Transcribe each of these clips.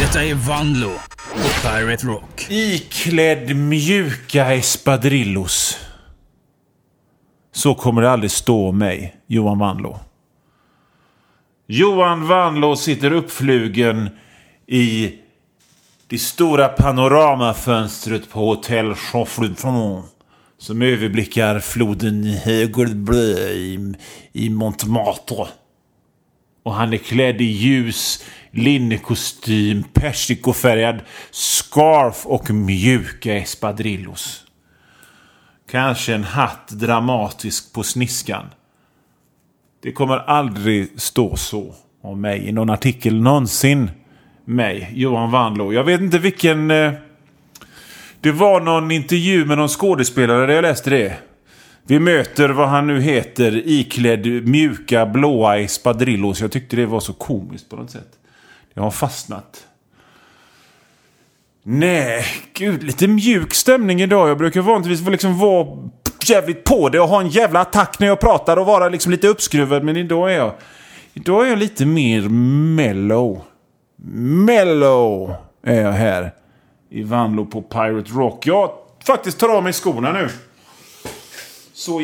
Detta är Vanlo på Pirate Rock. Iklädd mjuka espadrillos. Så kommer det aldrig stå mig, Johan Vanlo. Johan Vanlo sitter uppflugen i det stora panoramafönstret på Hotel Chauffourton som överblickar floden Hegelblö i Montmartre. Och han är klädd i ljus linnekostym, persikofärgad scarf och mjuka espadrillos. Kanske en hatt dramatisk på sniskan. Det kommer aldrig stå så om mig i någon artikel någonsin. Mig, Johan Vanlo. Jag vet inte vilken... Det var någon intervju med någon skådespelare där jag läste det. Vi möter vad han nu heter iklädd mjuka blåa espadrillos. Jag tyckte det var så komiskt på något sätt. Jag har fastnat. Nej, gud, lite mjuk stämning idag. Jag brukar vanligtvis vara jävligt på det och ha en jävla attack när jag pratar och vara liksom lite uppskruvad. Men idag är jag lite mer mellow. Mellow är jag här i Vanlo på Pirate Rock. Jag faktiskt tar av mig skorna nu. Så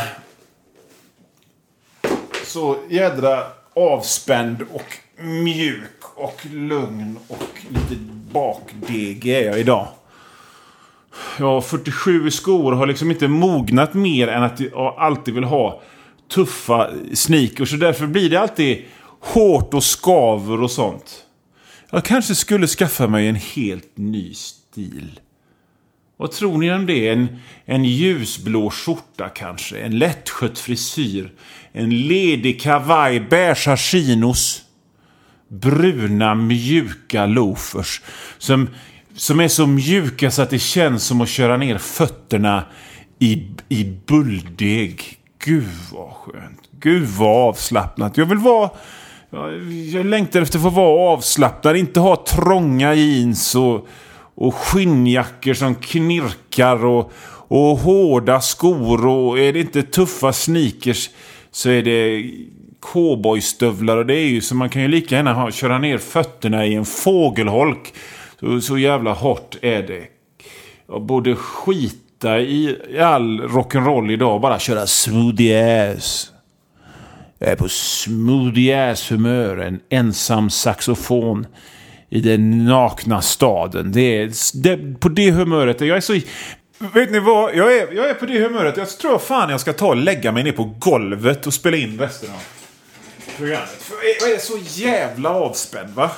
jädra avspänd och mjuk och lugn och lite bakdeg är jag idag. Jag har 47 skor och har liksom inte mognat mer än att jag alltid vill ha tuffa sneakers. Så därför blir det alltid hårt och skaver och sånt. Jag kanske skulle skaffa mig en helt ny stil. Vad tror ni om det? En ljusblå skjorta kanske. En lättskött frisyr. En ledig kavaj, beige chinos. Bruna mjuka loafers. Som är så mjuka så att det känns som att köra ner fötterna i bulldeg. Gud vad skönt. Gud vad avslappnat. Jag längtar efter att få vara avslappnad. Inte ha trånga jeans och skinnjackor som knirkar och hårda skor. Och är det inte tuffa sneakers så är det cowboystövlar. Och det är ju så man kan ju lika gärna köra ner fötterna i en fågelholk. Så jävla hårt är det. Jag borde skita i all rock'n'roll idag och bara köra smoothie ass. Jag är på smoothie ass humör. En ensam saxofon i den nakna staden. Det är på det humöret. Jag är så... Vet ni vad? Jag är på det humöret. Jag tror fan jag ska ta och lägga mig ner på golvet och spela in resten av programmet. För jag är så jävla avspänd, va?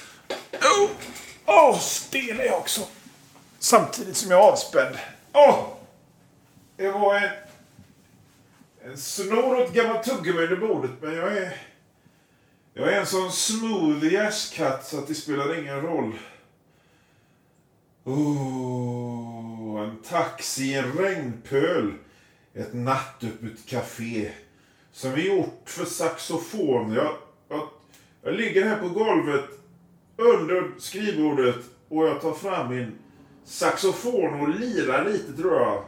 Stel är jag också. Samtidigt som jag är avspänd. Det var en snor och ett gammalt tuggummi under bordet. Men jag är en sån smooth jazzkatt så att det spelar ingen roll. En taxi i en regnpöl. Ett nattöppet café. Som vi gjort för saxofon. Jag ligger här på golvet under skrivbordet och jag tar fram min saxofon och lirar lite, tror jag.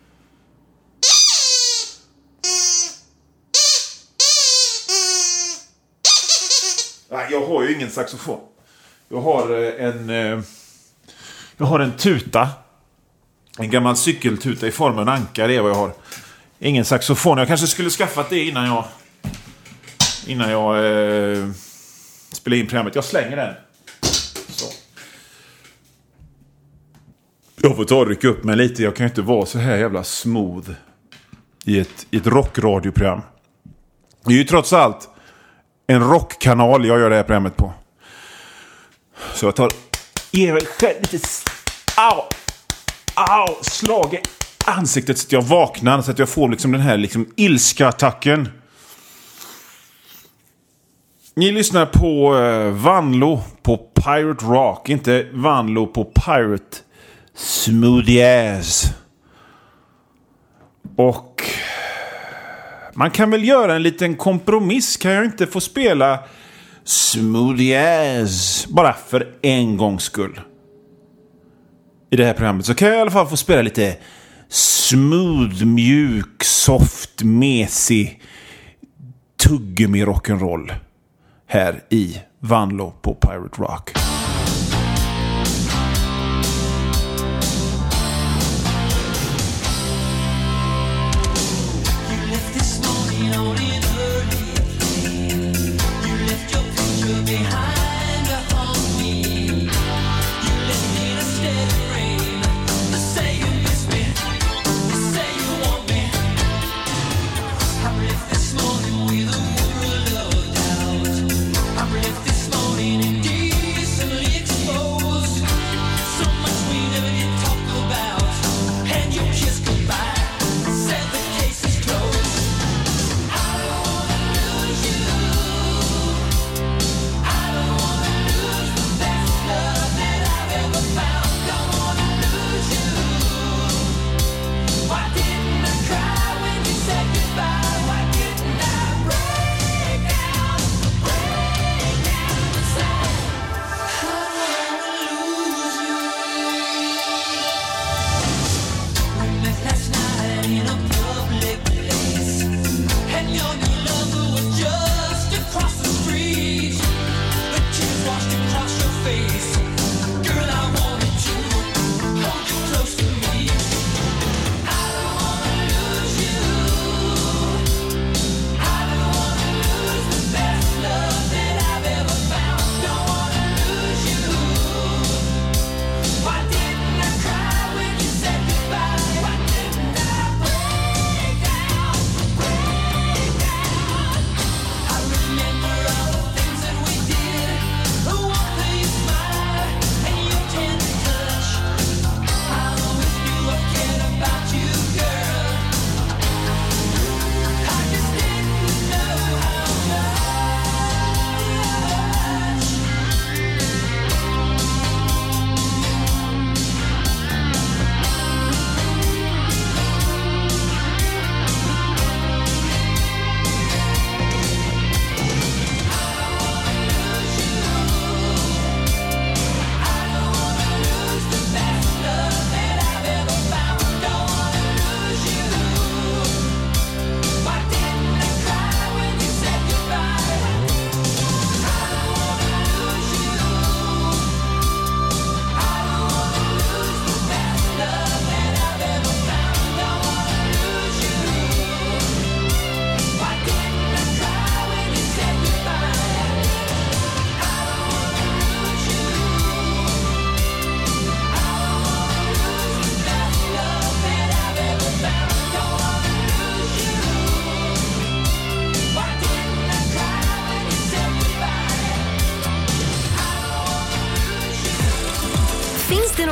Nej, jag har ju ingen saxofon. Jag har en tuta. En gammal cykeltuta i formen av en anka, det är vad jag har. Ingen saxofon. Jag kanske skulle skaffat det innan jag spelar in programmet. Jag slänger den. Så. Jag får ta och rycka upp mig lite. Jag kan ju inte vara så här jävla smooth i ett rockradioprogram. Det är ju trots allt en rockkanal jag gör det här programmet på. Så jag ger mig själv lite slag i ansiktet så att jag vaknar, så att jag får liksom den här liksom ilska-attacken. Ni lyssnar på Vanlo på Pirate Rock, inte Vanlo på Pirate Smoothies. Och man kan väl göra en liten kompromiss. Kan jag inte få spela Smoothies bara för en gångs skull i det här programmet, så kan jag i alla fall få spela lite smooth, mjuk, soft, mesig tuggummi rock'n'roll här i Vanlo på Pirate Rock.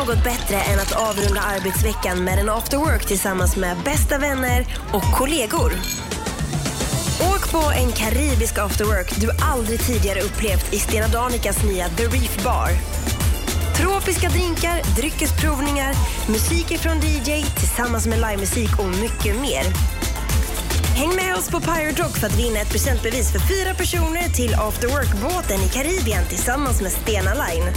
något bättre än att avrunda arbetsveckan med en after work tillsammans med bästa vänner och kollegor. Åk på en karibisk after work du aldrig tidigare upplevt i Stena Danikas nya The Reef Bar. Tropiska drinkar, dryckesprovningar, musik från DJ tillsammans med livemusik och mycket mer. Häng med oss på Pirate Rock för att vinna ett presentbevis för 4 personer till After Work-båten i Karibien tillsammans med Stena Line.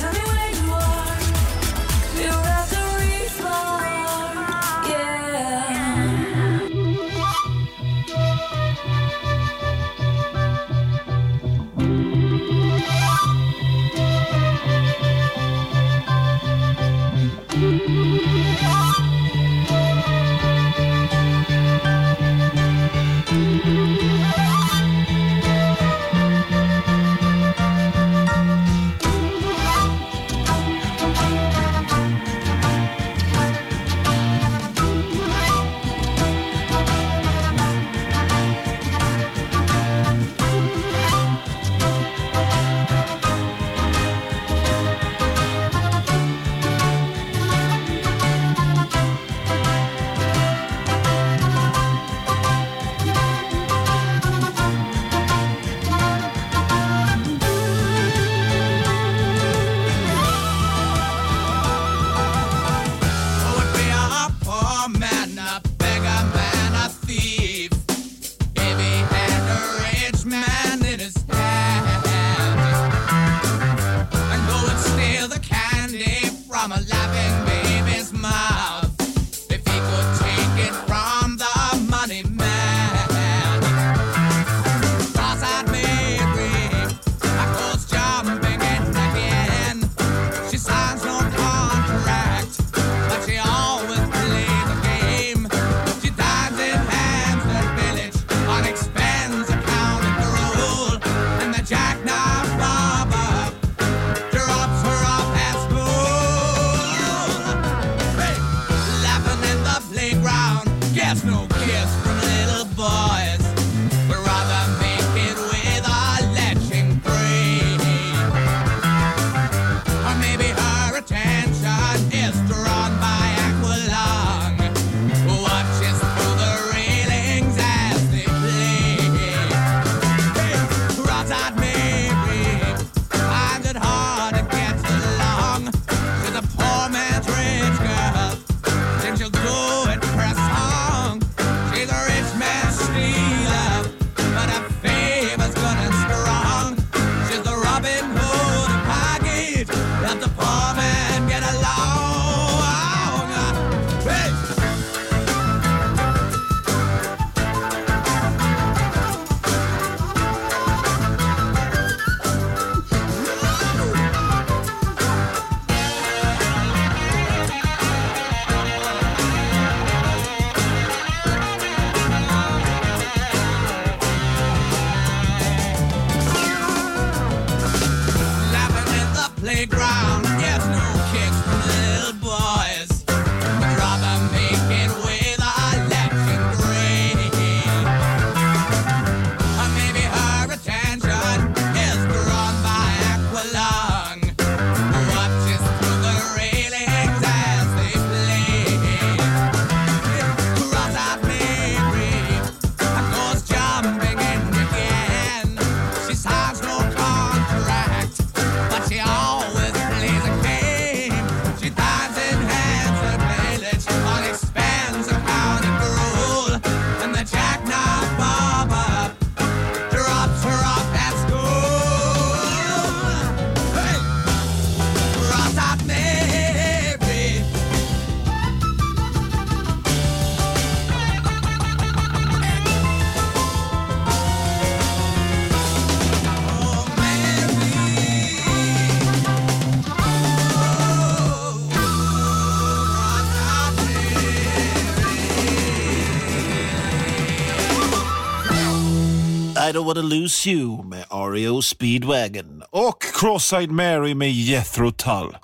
I Don't Wanna Lose You med REO Speedwagon och Cross-Eyed Mary med Jethro Tull.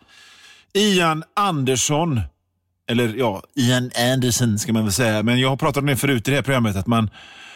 Ian Anderson, eller ja, Ian Anderson ska man väl säga, men jag har pratat om det förut i det här programmet att man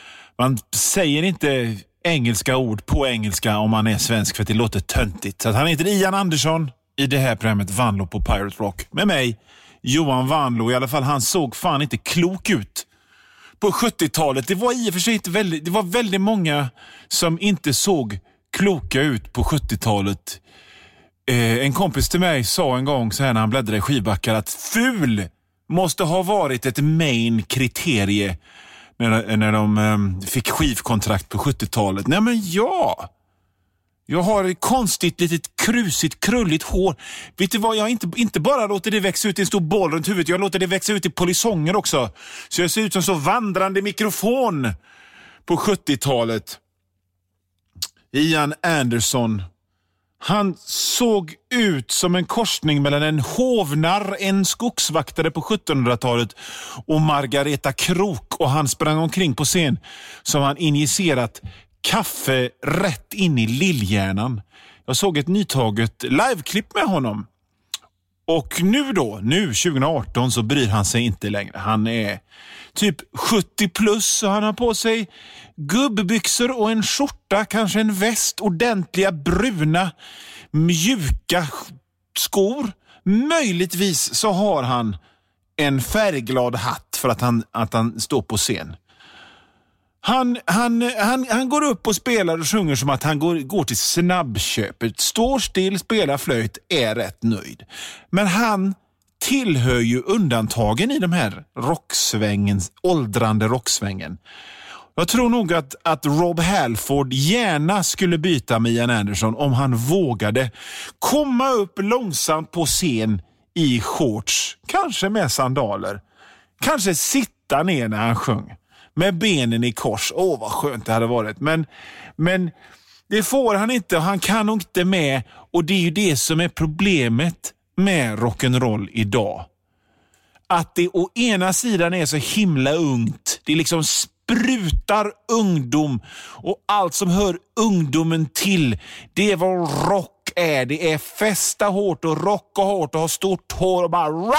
säger inte engelska ord på engelska om man är svensk för att det låter töntigt. Så att han heter Ian Anderson i det här programmet Vanlo på Pirate Rock. Med mig, Johan Vanlo. I alla fall, han såg fan inte klok ut på 70-talet. Det var i och för sig inte det var väldigt många som inte såg kloka ut på 70-talet. En kompis till mig sa en gång så här när han bläddrade i skivbackar att ful måste ha varit ett main kriterie när de fick skivkontrakt på 70-talet. Nej men ja, jag har ett konstigt litet krusigt krulligt hår. Vet du vad, jag inte bara låter det växa ut i en stor boll runt huvudet, jag låter det växa ut i polisonger också. Så jag ser ut som så vandrande mikrofon på 70-talet. Ian Anderson, han såg ut som en korsning mellan en hovnar, en skogsvaktare på 1700-talet och Margareta Krok, och han sprang omkring på scen som han injicerat kaffe rätt in i lillhjärnan. Jag såg ett nytaget liveklipp med honom. Och nu 2018 så bryr han sig inte längre. Han är typ 70 plus och han har på sig gubbbyxor och en skjorta, kanske en väst, ordentliga bruna mjuka skor. Möjligtvis så har han en färgglad hatt för att han står på scen. Han går upp och spelar och sjunger som att han går till snabbköpet. Står still, spelar flöjt, är rätt nöjd. Men han tillhör ju undantagen i de här åldrande rocksvängen. Jag tror nog att Rob Halford gärna skulle byta med Ian Anderson om han vågade komma upp långsamt på scen i shorts, kanske med sandaler. Kanske sitta ner när han sjöng med benen i kors. Vad skönt det hade varit. Men det får han inte och han kan nog inte med. Och det är ju det som är problemet med rock'n'roll idag. Att det å ena sidan är så himla ungt. Det liksom sprutar ungdom. Och allt som hör ungdomen till, det är vad rock är. Det är festa hårt och rocka hårt och ha stort hår och bara rock!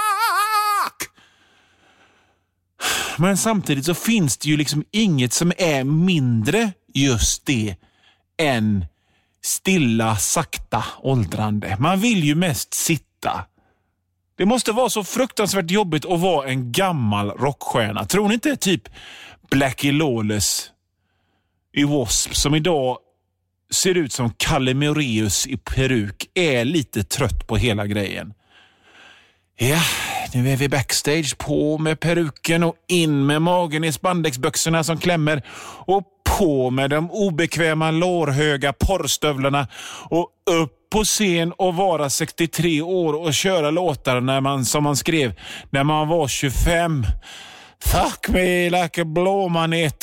Men samtidigt så finns det ju liksom inget som är mindre just det än stilla, sakta åldrande. Man vill ju mest sitta. Det måste vara så fruktansvärt jobbigt att vara en gammal rockstjärna. Tror ni inte typ Blackie Lawless i W.A.S.P. som idag ser ut som Kalle Moraeus i peruk är lite trött på hela grejen? Ja, nu är vi backstage, på med peruken och in med magen i spandexbyxorna som klämmer och på med de obekväma lårhöga porrstövlarna och upp på scen och vara 63 år och köra låtar som man skrev när man var 25. Fuck me like a blåmanet.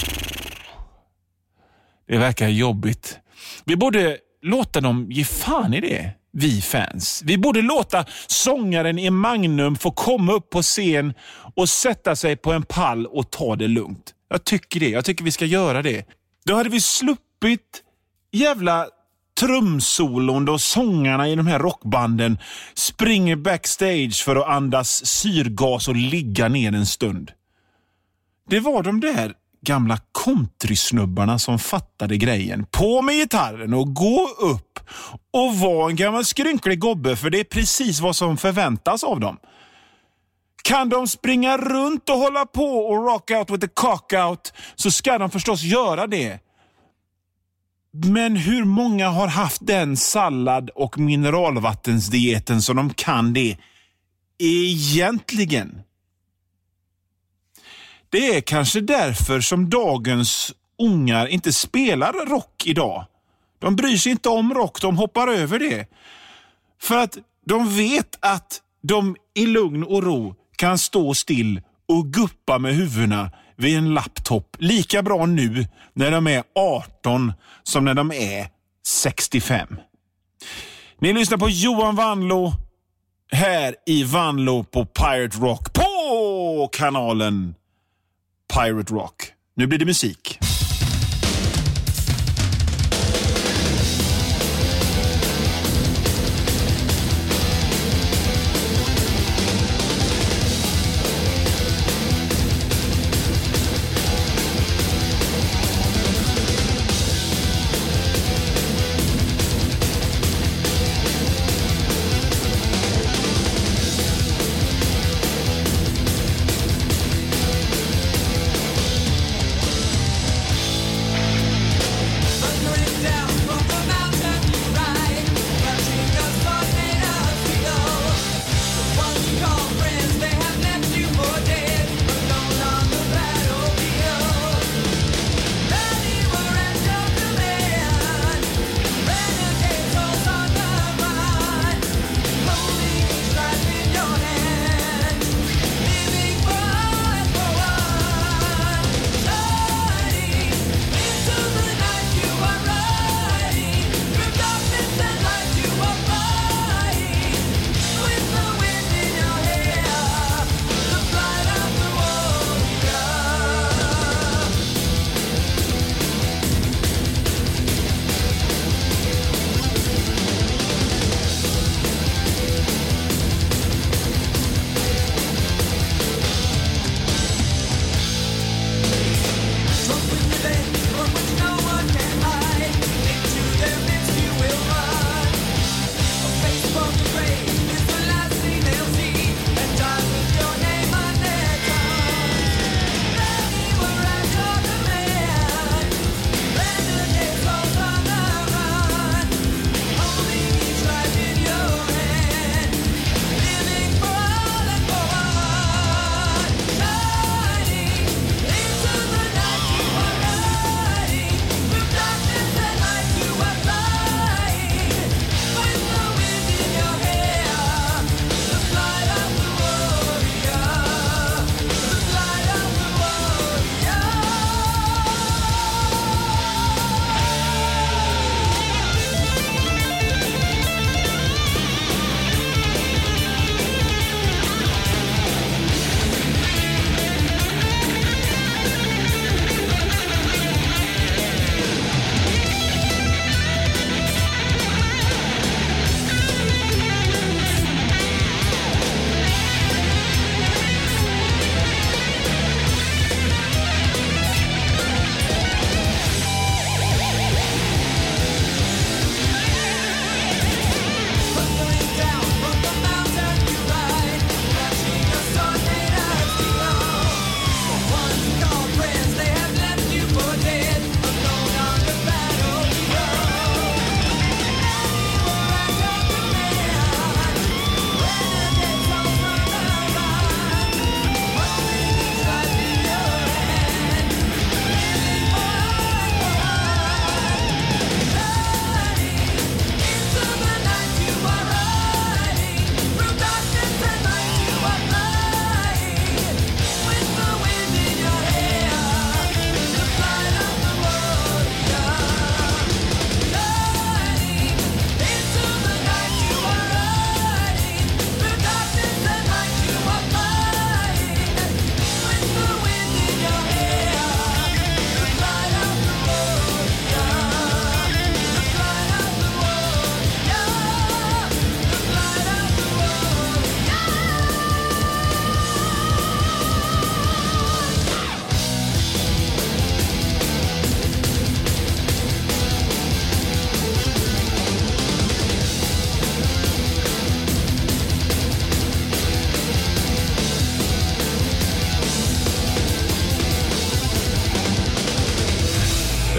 Det verkar jobbigt. Vi borde låta dem ge fan i det. Vi fans. Vi borde låta sångaren i Magnum få komma upp på scen och sätta sig på en pall och ta det lugnt. Jag tycker det. Jag tycker vi ska göra det. Då hade vi sluppit jävla trumsolon då sångarna i de här rockbanden springer backstage för att andas syrgas och ligga ner en stund. Det var de där gamla countrysnubbarna som fattade grejen. På med gitarren och gå upp och vara en gammal skrynklig gobbe, för det är precis vad som förväntas av dem. Kan de springa runt och hålla på och rock out with the cock out, så ska de förstås göra det. Men hur många har haft den sallad- och mineralvattensdieten så de kan det egentligen? Det är kanske därför som dagens ungar inte spelar rock idag. De bryr sig inte om rock, de hoppar över det. För att de vet att de i lugn och ro kan stå still och guppa med huvudena vid en laptop lika bra nu när de är 18 som när de är 65. Ni lyssnar på Johan Vanlo här i Vanlo på Pirate Rock på kanalen Pirate Rock. Nu blir det musik.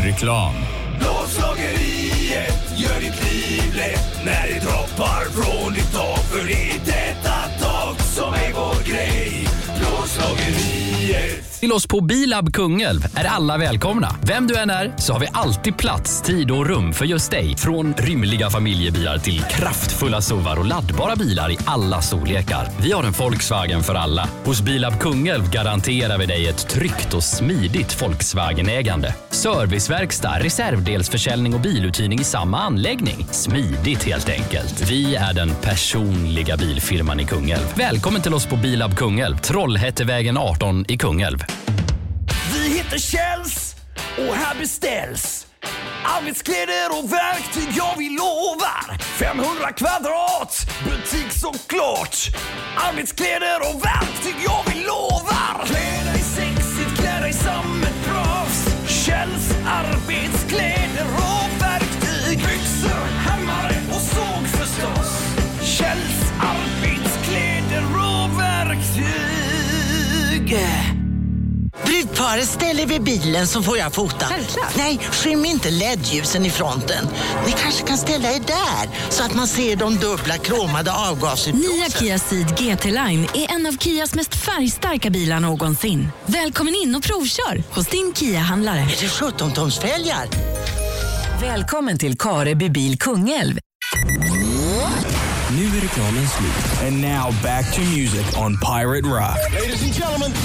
reklam. Plåtslageriet gör ditt liv lätt när det droppar från ditt tak. För det är detta tak som är vår grej. Plåtslageriet. Till oss på Bilab Kungälv är alla välkomna. Vem du än är så har vi alltid plats, tid och rum för just dig. Från rymliga familjebilar till kraftfulla SUVar och laddbara bilar i alla storlekar. Vi har en Volkswagen för alla. Hos Bilab Kungälv garanterar vi dig ett tryggt och smidigt Volkswagen-ägande. Serviceverkstad, reservdelsförsäljning och biluthyrning i samma anläggning. Smidigt helt enkelt. Vi är den personliga bilfirman i Kungälv. Välkommen till oss på Bilab Kungälv, Trollhättevägen 18 i Kungälv. Vi heter Kjells och här beställs arbetskläder och verktyg, ja vi lovar 500 kvadrat, butik såklart. Arbetskläder och verktyg, ja vi lovar. Klä dig sexigt, klä dig som ett proffs. Kjells arbetskläder och verktyg. Byxor, hammare och såg förstås. Kjells arbetskläder och verktyg. Brudparet ställer vid bilen så får jag fota. Självklart. Nej, skym inte LED-ljusen i fronten. Ni kanske kan ställa er där så att man ser de dubbla kromade avgasutblåsen. Nya Kia Ceed GT Line är en av Kias mest färgstarka bilar någonsin. Välkommen in och provkör hos din Kia-handlare. Är det 17-tonsfälgar? Välkommen till Kareby bil Kungälv. Nu är reklamen slut. And now back to music on Pirate Rock. Ladies and gentlemen.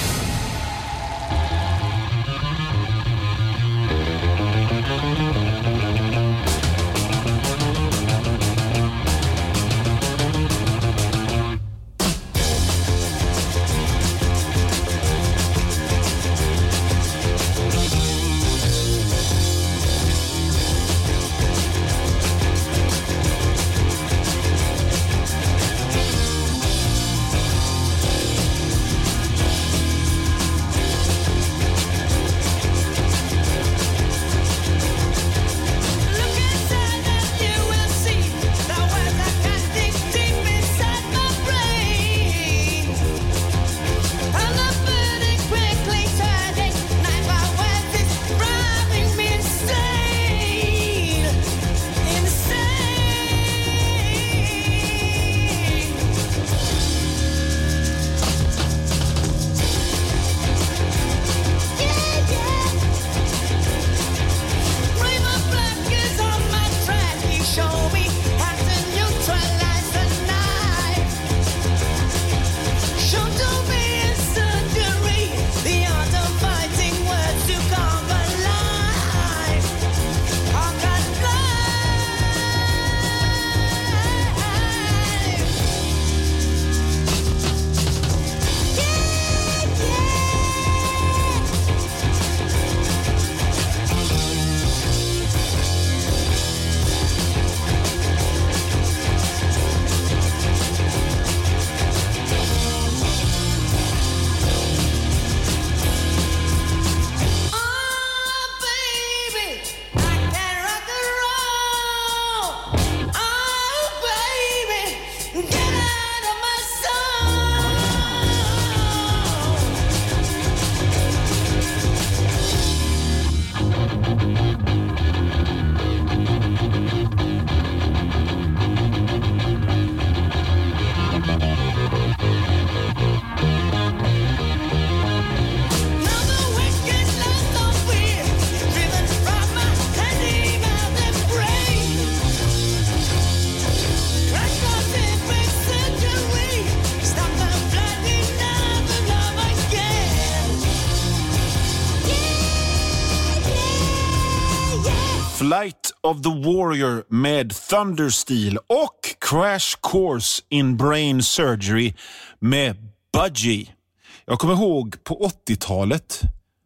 Flight of the Warrior med Thundersteel och Crash Course in Brain Surgery med Budgie. Jag kommer ihåg på 80-talet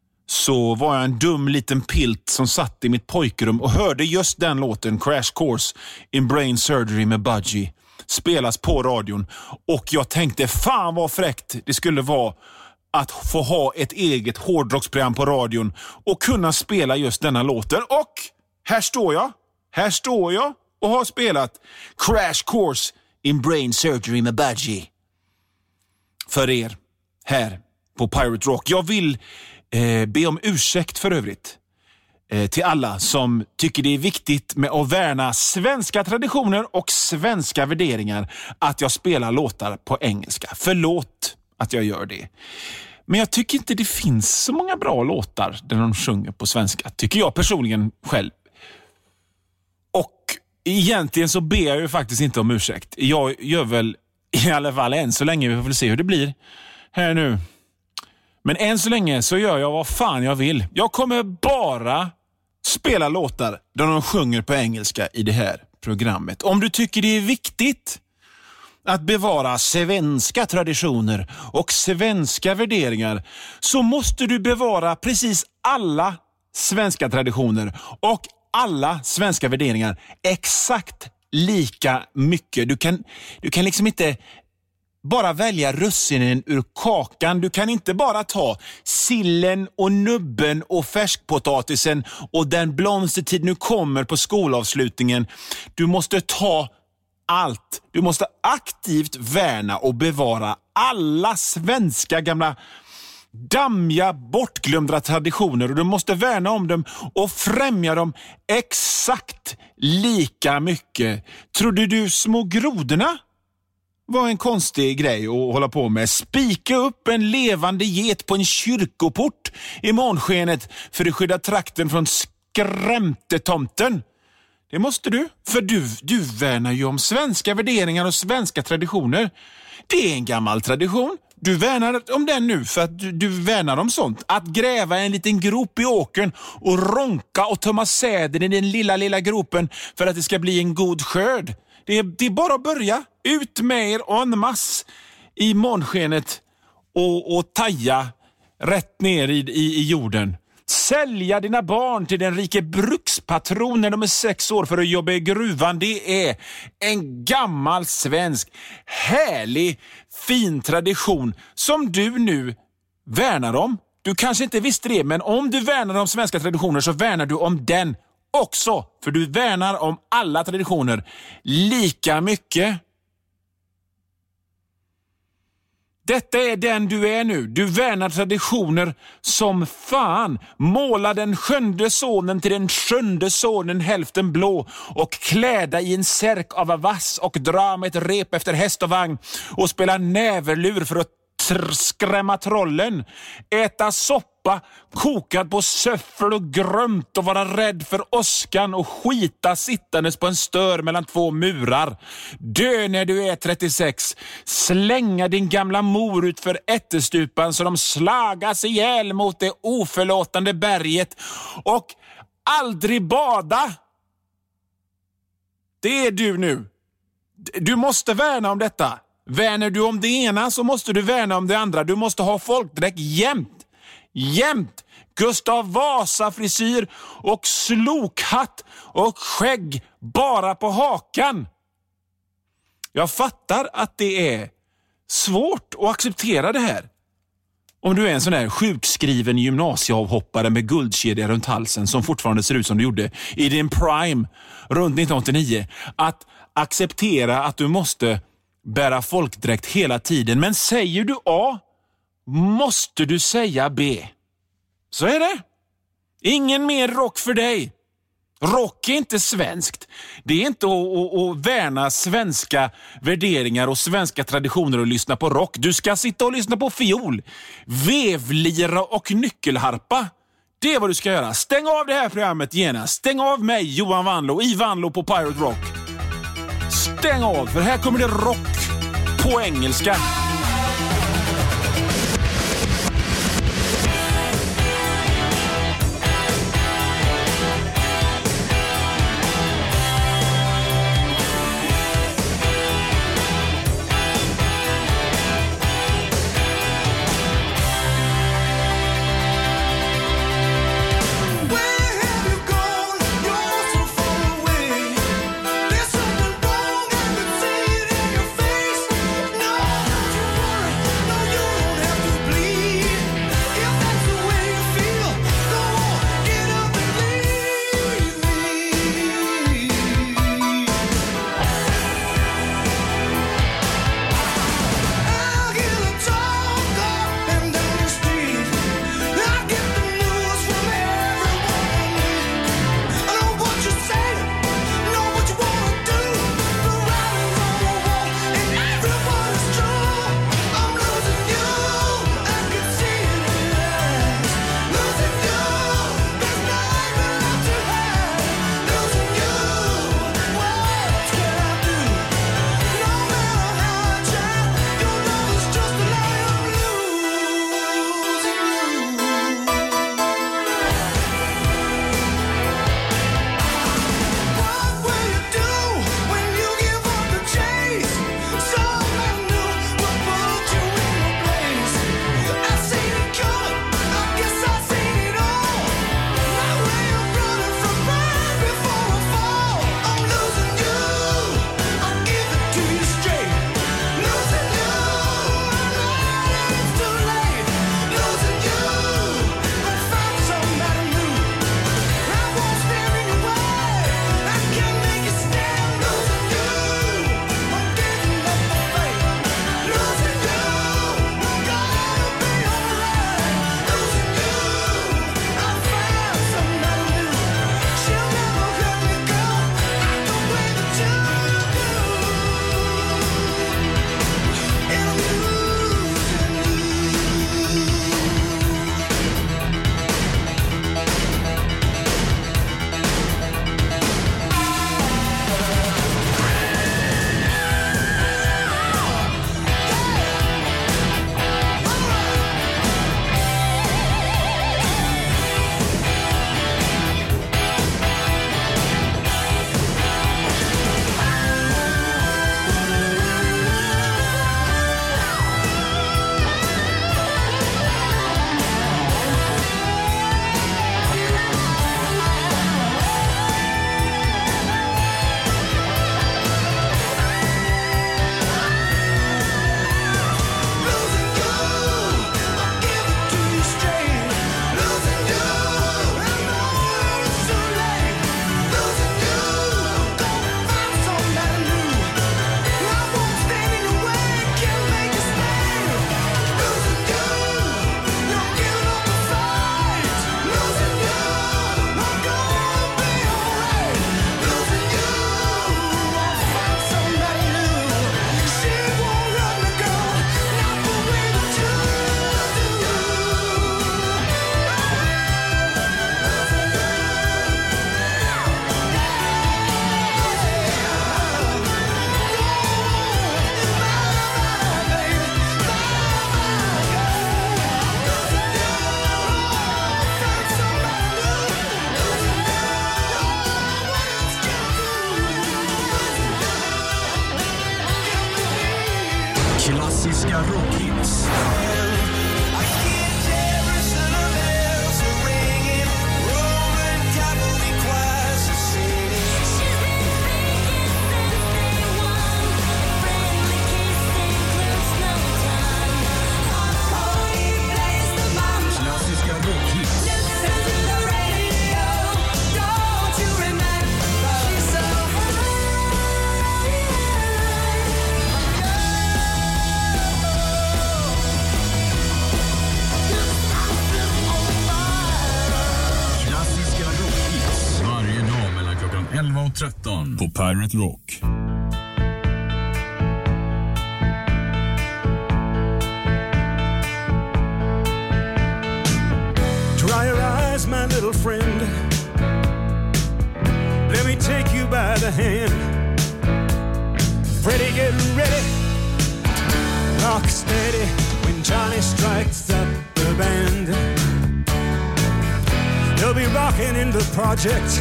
så var jag en dum liten pilt som satt i mitt pojkrum och hörde just den låten, Crash Course in Brain Surgery med Budgie, spelas på radion. Och jag tänkte, fan vad fräckt det skulle vara att få ha ett eget hårdrocksprogram på radion och kunna spela just denna låten. Och här står jag och har spelat Crash Course in Brain Surgery med Budgie för er här på Pirate Rock. Jag vill be om ursäkt för övrigt. till alla som tycker det är viktigt med att värna svenska traditioner och svenska värderingar att jag spelar låtar på engelska. Förlåt att jag gör det. Men jag tycker inte det finns så många bra låtar där de sjunger på svenska, tycker jag personligen själv. Och egentligen så ber jag ju faktiskt inte om ursäkt. Jag gör väl i alla fall än så länge, vi får se hur det blir här nu. Men än så länge så gör jag vad fan jag vill. Jag kommer bara spela låtar där de sjunger på engelska i det här programmet. Om du tycker det är viktigt att bevara svenska traditioner och svenska värderingar, så måste du bevara precis alla svenska traditioner och alla svenska värderingar exakt lika mycket. Du kan liksom inte bara välja russinen ur kakan. Du kan inte bara ta sillen och nubben och färskpotatisen och den blomstertid nu kommer på skolavslutningen. Du måste ta allt. Du måste aktivt värna och bevara alla svenska gamla dammiga, bortglömda traditioner, och du måste värna om dem och främja dem exakt lika mycket. Trodde du små grodorna var en konstig grej att hålla på med? Spika upp en levande get på en kyrkoport i månskenet för att skydda trakten från skrämtetomten. Det måste du, för du värnar ju om svenska värderingar och svenska traditioner. Det är en gammal tradition. Du värnar om den nu för att du värnar om sånt. Att gräva en liten grop i åkern och ronka och tömma säden i den lilla gropen för att det ska bli en god skörd. Det är bara att börja. Ut med er en mass i månskenet och taja rätt ner i jorden. Sälja dina barn till den rike brukspatron när de är 6 år för att jobba i gruvan. Det är en gammal svensk, härlig, fin tradition som du nu värnar om. Du kanske inte visste det, men om du värnar om svenska traditioner så värnar du om den också. För du värnar om alla traditioner lika mycket. Detta är den du är nu. Du värnar traditioner som fan. Måla den 7:e sonen till den 7:e sonen hälften blå och kläda i en särk av vass och dra med ett rep efter häst och vagn och spela näverlur för att skrämma trollen. Äta soppa kokad på söffel och grömt och vara rädd för åskan och skita sittandes på en stör mellan 2 murar. Dö när du är 36. Slänga din gamla mor ut för ättestupan så de slagas ihjäl mot det oförlåtande berget och aldrig bada. Det är du nu. Du måste värna om detta. Värnar du om det ena så måste du värna om det andra. Du måste ha folkdräkt jämt. Gustav Vasa-frisyr och slokhatt och skägg bara på hakan. Jag fattar att det är svårt att acceptera det här. Om du är en sån där sjukskriven gymnasieavhoppare med guldkedja runt halsen som fortfarande ser ut som du gjorde i din prime runt 1989. Att acceptera att du måste bära folkdräkt hela tiden. Men säger du A måste du säga B. Så är det. Ingen mer rock för dig. Rock är inte svenskt. Det är inte att värna svenska värderingar och svenska traditioner och lyssna på rock. Du ska sitta och lyssna på fiol, vevlira och nyckelharpa. Det är vad du ska göra. Stäng av det här programmet genast. Stäng av mig, Johan Vanlo, i Vanlo på Pirate Rock. Stäng av, för här kommer det rock på engelska. rockhits. Varje dag mellan klockan 11 och 13 på Pirate Rock. Dry your eyes, my little friend. Let me take you by the hand. Freddie, get ready. Rock steady when Johnny strikes up the band. He'll be rocking in the project,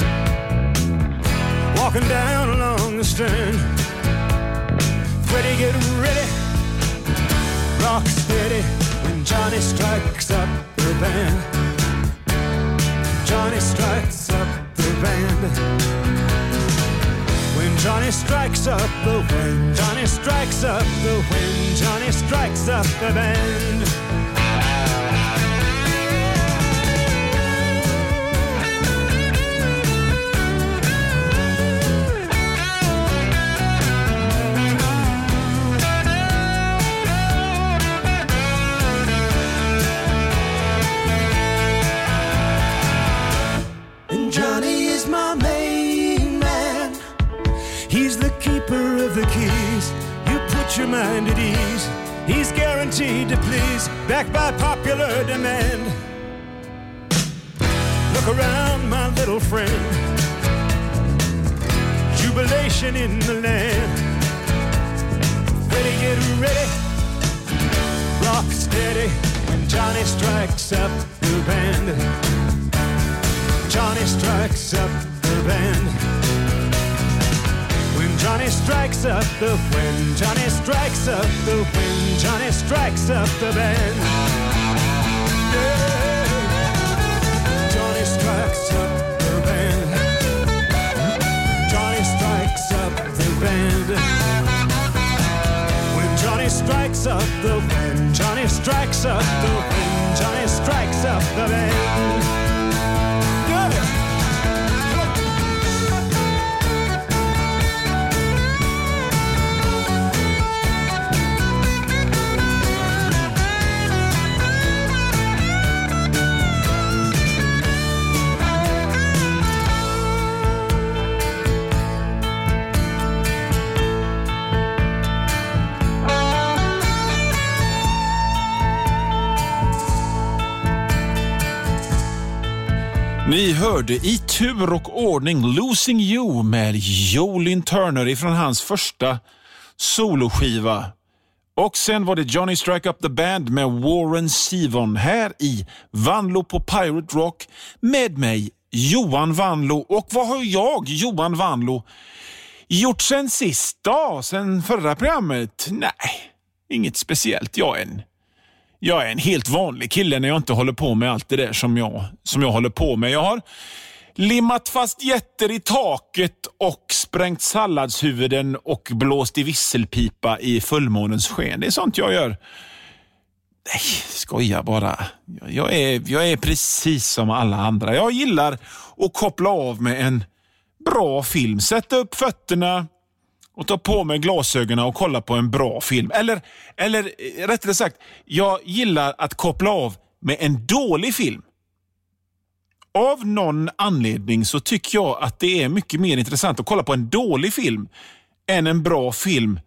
walking down along the strand. Freddie, get ready. Rock steady when Johnny strikes up the band. Johnny strikes up the band. When Johnny strikes up the wind, Johnny strikes up the wind, Johnny strikes up the band. And Johnny is my main man. He's the keeper of the keys. You put your mind at ease. He's guaranteed to please, backed by popular demand. Look around, my little friend. Jubilation in the land. Ready, get ready. Rock steady when Johnny strikes up the band. Johnny strikes up the band. When Johnny strikes up the wind, Johnny strikes up the wind, Johnny strikes up the band. Yeah. Johnny strikes up the band. Johnny strikes up the band. When Johnny strikes up the wind, Johnny strikes up the wind, Johnny strikes up the band. Ni hörde i tur och ordning Losing You med Jolin Turner ifrån hans första soloskiva. Och sen var det Johnny Strike Up the Band med Warren Zevon här i Vanlo på Pirate Rock med mig, Johan Vanlo. Och vad har jag, Johan Vanlo, gjort sen sist då, sen förra programmet? Nej, inget speciellt. Jag är en helt vanlig kille när jag inte håller på med allt det där som jag håller på med. Jag har limmat fast jätter i taket och sprängt salladshuvuden och blåst i visselpipa i fullmånens sken. Det är sånt jag gör. Nej, skoja bara. Jag är precis som alla andra. Jag gillar att koppla av med en bra film. Sätta upp fötterna och ta på mig glasögonen och kolla på en bra film. Eller rättare sagt, jag gillar att koppla av med en dålig film. Av någon anledning så tycker jag att det är mycket mer intressant att kolla på en dålig film än en bra film.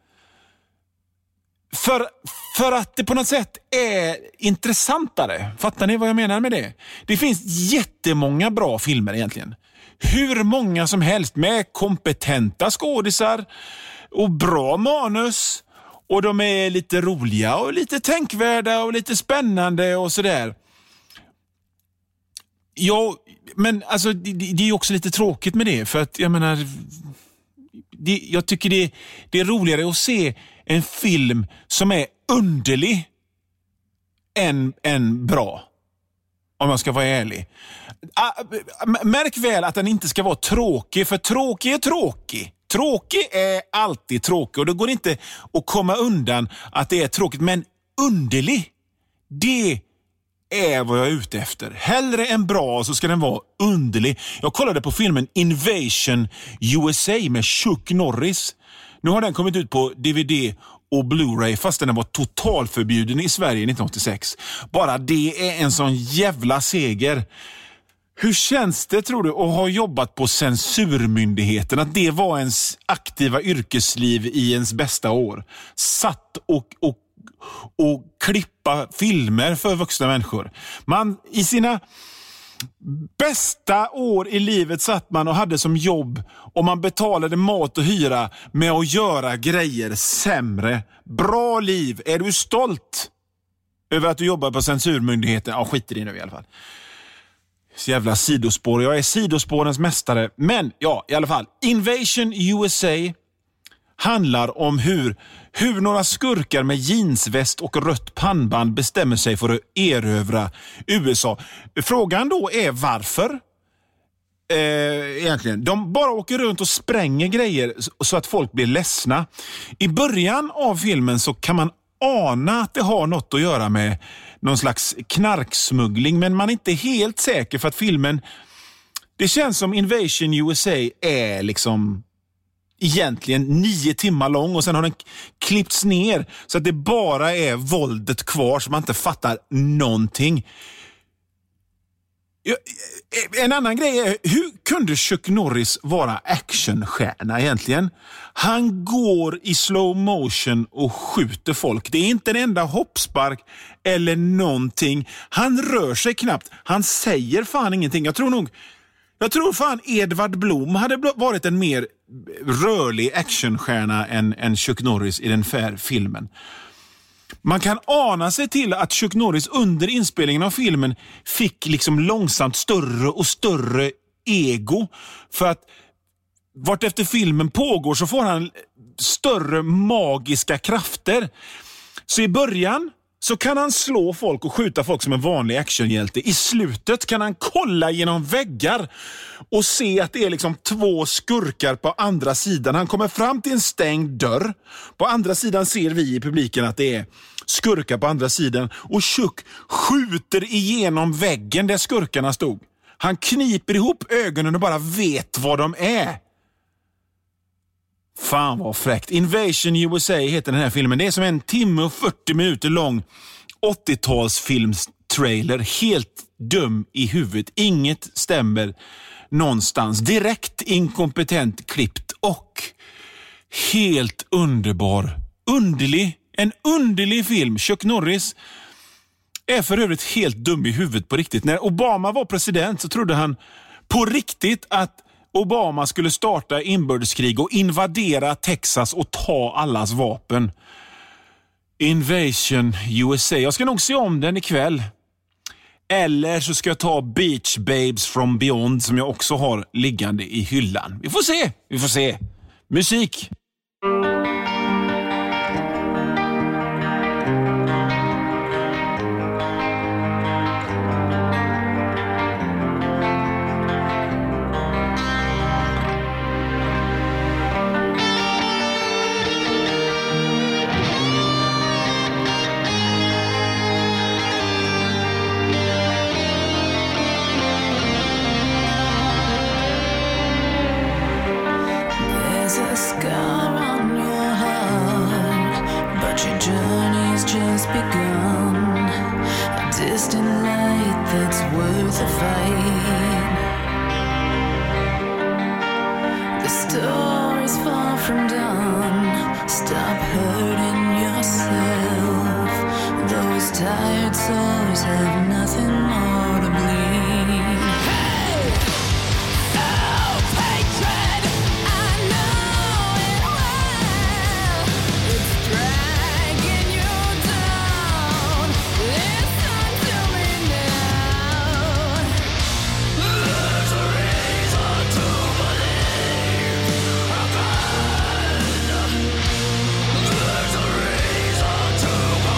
För att det på något sätt är intressantare. Fattar ni vad jag menar med det? Det finns jättemånga bra filmer egentligen. Hur många som helst med kompetenta skådisar och bra manus. Och de är lite roliga och lite tänkvärda och lite spännande och sådär. Ja, men alltså det är också lite tråkigt med det. För att jag menar, jag tycker det är roligare att se en film som är underlig än bra. Om jag ska vara ärlig. Märk väl att den inte ska vara tråkig, för tråkig är tråkig. Tråkig är alltid tråkig och det går inte att komma undan att det är tråkigt. Men underlig, det är vad jag är ute efter. Hellre än bra så ska den vara underlig. Jag kollade på filmen Invasion USA med Chuck Norris. Nu har den kommit ut på DVD och Blu-ray fast den var totalförbjuden i Sverige 1986. Bara det är en sån jävla seger. Hur känns det, tror du, att ha jobbat på censurmyndigheten? Att det var ens aktiva yrkesliv i ens bästa år. Satt och klippa filmer för vuxna människor. Man i sina bästa år i livet satt man och hade som jobb och man betalade mat och hyra med att göra grejer sämre. Bra liv. Är du stolt över att du jobbar på censurmyndigheten? Ja, skit i det nu i alla fall. Så jävla sidospår. Jag är sidospårens mästare. Men ja, i alla fall. Invasion USA handlar om hur några skurkar med jeansväst och rött pannband bestämmer sig för att erövra USA. Frågan då är varför? Egentligen. De bara åker runt och spränger grejer så att folk blir ledsna. I början av filmen så kan man ana att det har något att göra med någon slags knarksmuggling, men man är inte helt säker för att filmen, det känns som Invasion USA är liksom egentligen 9 timmar lång och sen har den klippts ner så att det bara är våldet kvar så man inte fattar någonting. En annan grej är, hur kunde Chuck Norris vara actionstjärna egentligen? Han går i slow motion och skjuter folk. Det är inte en enda hoppspark eller någonting. Han rör sig knappt. Han säger fan ingenting. Jag tror fan Edvard Blom hade varit en mer rörlig actionstjärna än Chuck Norris i den filmen. Man kan ana sig till att Chuck Norris under inspelningen av filmen fick liksom långsamt större och större ego. För att vart efter filmen pågår så får han större magiska krafter. Så i början så kan han slå folk och skjuta folk som en vanlig actionhjälte. I slutet kan han kolla genom väggar och se att det är liksom 2 skurkar på andra sidan. Han kommer fram till en stängd dörr. På andra sidan ser vi i publiken att det är skurkar på andra sidan. Och Chuck skjuter igenom väggen där skurkarna stod. Han kniper ihop ögonen och bara vet vad de är. Fan vad fräckt. Invasion USA heter den här filmen. Det är som 1 timme och 40 minuter lång 80-talsfilmstrailer. Helt dum i huvudet. Inget stämmer någonstans. Direkt inkompetent klippt och helt underbar. En underlig film. Chuck Norris är för övrigt helt dum i huvudet på riktigt. När Obama var president så trodde han på riktigt att Obama skulle starta inbördeskrig och invadera Texas och ta allas vapen. Invasion USA. Jag ska nog se om den ikväll. Eller så ska jag ta Beach Babes from Beyond som jag också har liggande i hyllan. Vi får se. Musik. To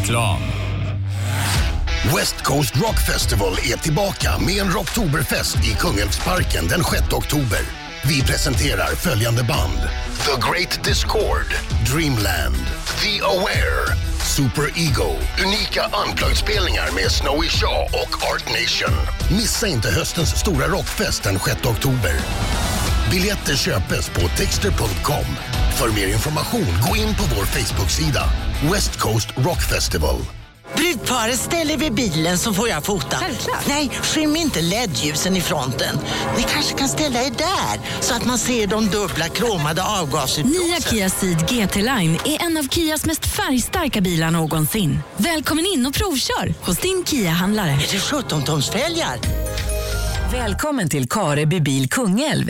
Reklam. West Coast Rock Festival är tillbaka med en Rocktoberfest i Kungälvsparken den 6 oktober. Vi presenterar följande band: The Great Discord, Dreamland, The Aware, Super Ego, unika unplugged-spelningar med Snowy Shaw och Art Nation. Missa inte höstens stora rockfest den 6 oktober. Biljetter köpes på Texter.com. För mer information, gå in på vår Facebook-sida West Coast Rock Festival. Brudparet ställer vid bilen så får jag fota. Självklart. Nej, skym inte LED-ljusen i fronten. Ni kanske kan ställa er där så att man ser de dubbla kromade avgasutblåsen. Nya Kia Ceed GT Line är en av Kias mest färgstarka bilar någonsin. Välkommen in och provkör hos din Kia-handlare. Är det 17-tonsfälgar? Välkommen till Kareby bil Kungälv.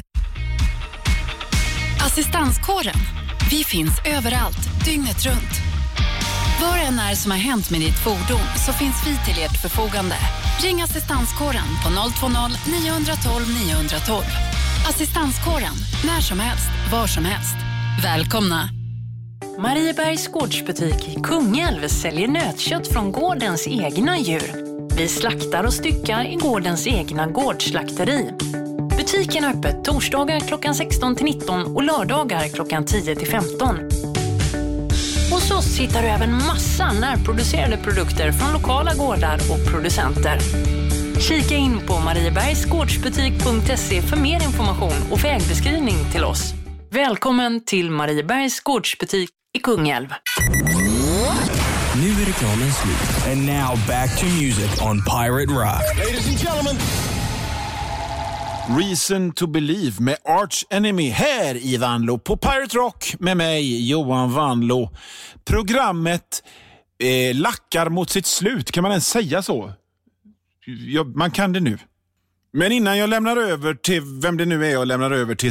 Assistanskåren. Vi finns överallt, dygnet runt. Vad än är som har hänt med ditt fordon så finns vi till ert förfogande. Ring Assistanskåren på 020-912 912. Assistanskåren, när som helst, var som helst. Välkomna! Mariebergs gårdsbutik i Kungälv säljer nötkött från gårdens egna djur. Vi slaktar och styckar i gårdens egna gårdsslakteri. Butiken är öppet torsdagar klockan 16-19 och lördagar klockan 10-15. Hos oss hittar du även massa närproducerade produkter från lokala gårdar och producenter. Kika in på mariebergsgårdsbutik.se för mer information och vägbeskrivning till oss. Välkommen till Mariebergs gårdsbutik i Kungälv. Nu är reklamen slut. And now back to music on Pirate Rock. Ladies and gentlemen. Reason to Believe med Arch Enemy här i Vanlo på Pirate Rock med mig, Johan Vanlo. Programmet lackar mot sitt slut, kan man ens säga så? Ja, man kan det nu. Men innan jag lämnar över till vem det nu är jag lämnar över till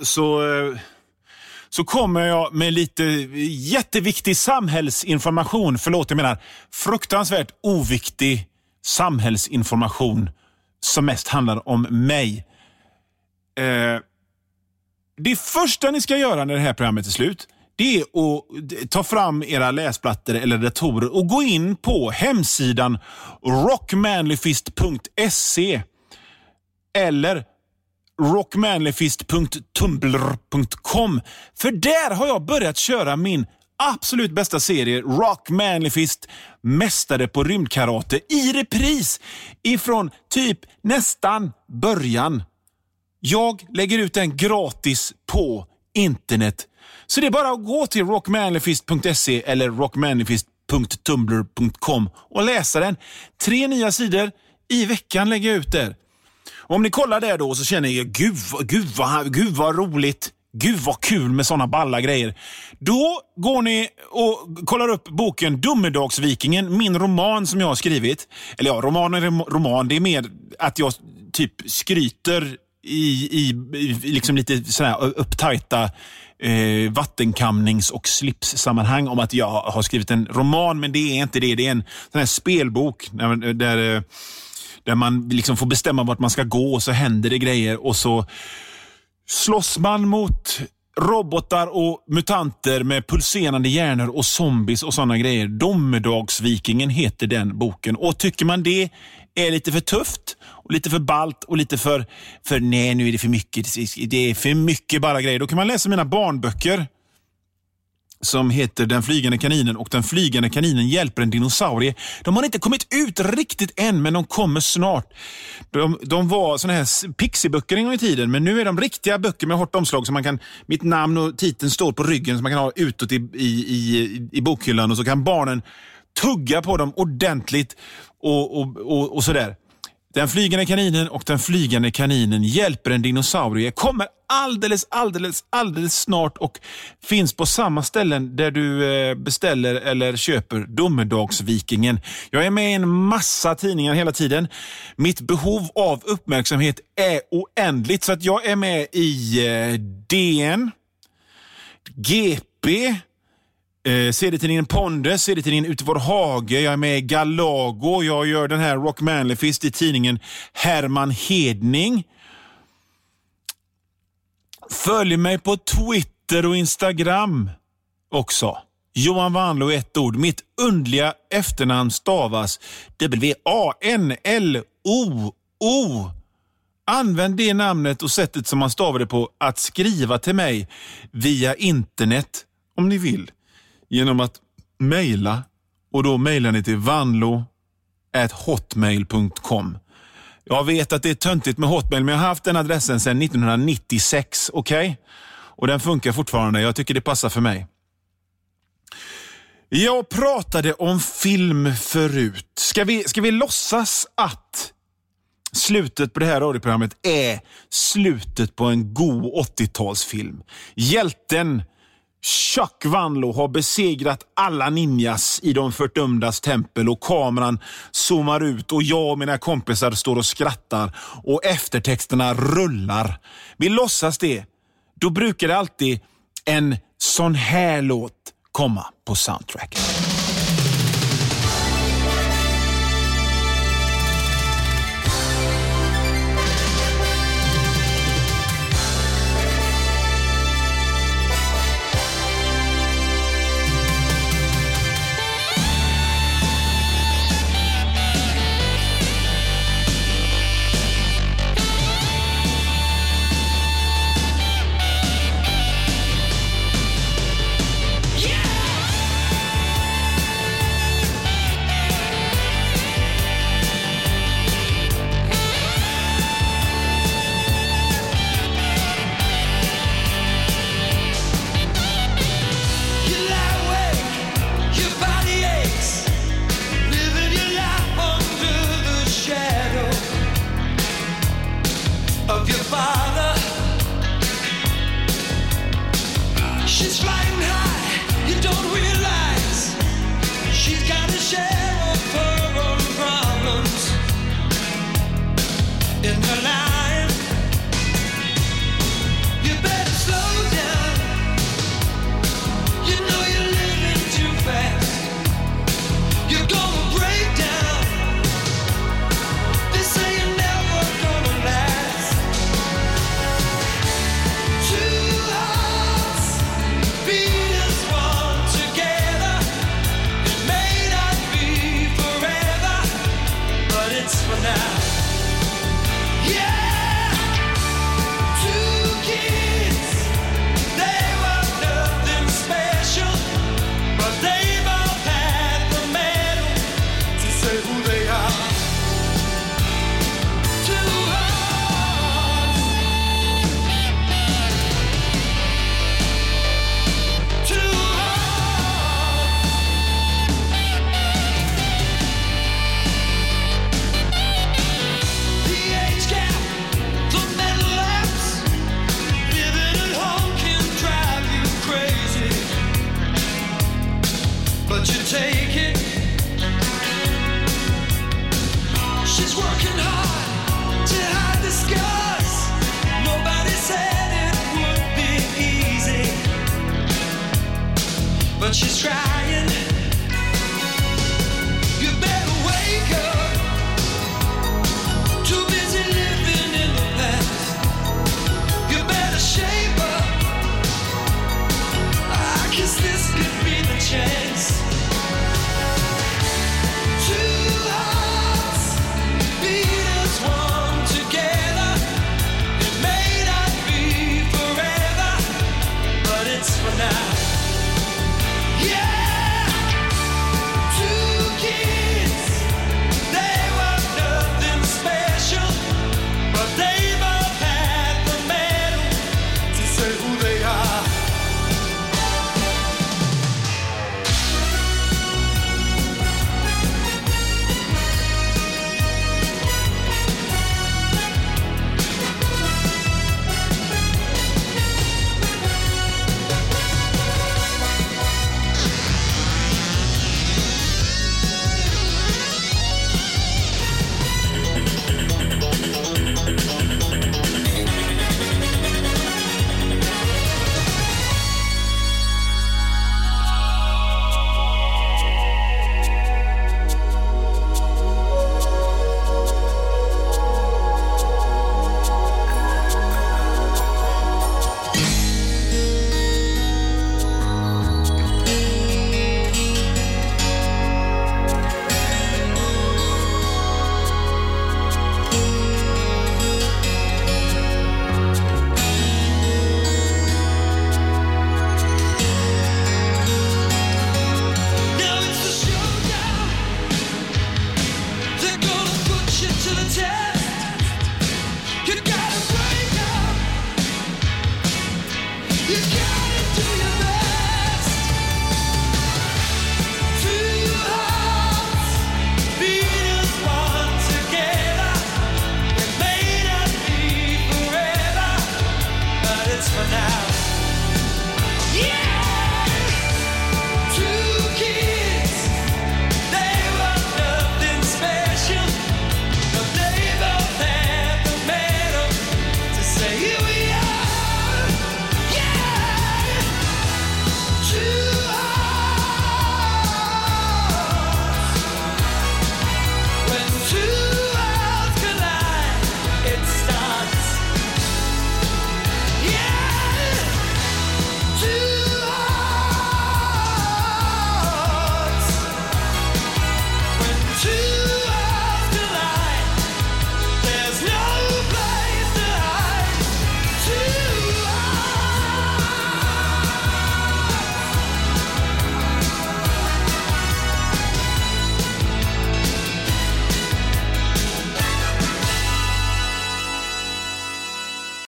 så kommer jag med lite jätteviktig samhällsinformation. Förlåt, jag menar fruktansvärt oviktig samhällsinformation som mest handlar om mig. Det första ni ska göra när det här programmet är slut, det är att ta fram era läsplattor eller datorer och gå in på hemsidan rockmanlyfist.se eller rockmanlyfist.tumblr.com, för där har jag börjat köra min absolut bästa serie Rock Manly Fist, mästare på rymdkarate, i repris ifrån typ nästan början. Jag lägger ut den gratis på internet. Så det är bara att gå till rockmanlyfist.se eller rockmanlyfist.tumblr.com och läsa den. 3 nya sidor i veckan lägger jag ut där. Om ni kollar där då så känner jag gud vad roligt. Gud vad kul med såna balla grejer. Då går ni och kollar upp boken Domedagsvikingen, min roman som jag har skrivit. Eller ja, roman, det är mer att jag typ skryter i liksom lite sådär upptajta vattenkamnings- och slipssammanhang om att jag har skrivit en roman, men det är inte det. Det är en sån här spelbok där man liksom får bestämma vart man ska gå och så händer det grejer och så slåss man mot robotar och mutanter med pulserande hjärnor och zombies och sådana grejer. Domedagsvikingen heter den boken. Och tycker man det är lite för tufft och lite för ballt och lite för nej, nu är det för mycket. Det är för mycket bara grejer. Då kan man läsa mina barnböcker som heter Den flygande kaninen och Den flygande kaninen hjälper en dinosaurie. De har inte kommit ut riktigt än, men de kommer snart. De var såna här pixiböcker en gång i tiden, men nu är de riktiga böcker med hårt omslag, så man kan, mitt namn och titeln står på ryggen, så man kan ha utåt i bokhyllan, och så kan barnen tugga på dem ordentligt och sådär. Den flygande kaninen och Den flygande kaninen hjälper en dinosaurie kommer alldeles snart och finns på samma ställen där du beställer eller köper Domedagsvikingen. Jag är med i en massa tidningar hela tiden. Mitt behov av uppmärksamhet är oändligt, så att jag är med i DN, GP, serietidningen Ponde, serietidningen Ute vår hage. Jag är med i Galago. Jag gör den här Rock Manly Fist i tidningen Herman Hedning. Följ mig på Twitter och Instagram också. Johan Vanlo i ett ord. Mitt undliga efternamn stavas W-A-N-L-O-O. Använd det namnet och sättet som man stavar det på att skriva till mig via internet om ni vill. Genom att mejla, och då mejlar ni till vanlo@hotmail.com. Jag vet att det är töntigt med Hotmail, men jag har haft den adressen sedan 1996, okej? Och den funkar fortfarande. Jag tycker det passar för mig. Jag pratade om film förut. Ska vi låtsas att slutet på det här radioprogrammet är slutet på en god 80-talsfilm. Hjälten Chuck Vanlo har besegrat alla ninjas i de fördömdas tempel och kameran zoomar ut och jag och mina kompisar står och skrattar och eftertexterna rullar. Vi låtsas det. Då brukar det alltid en sån här låt komma på soundtracket.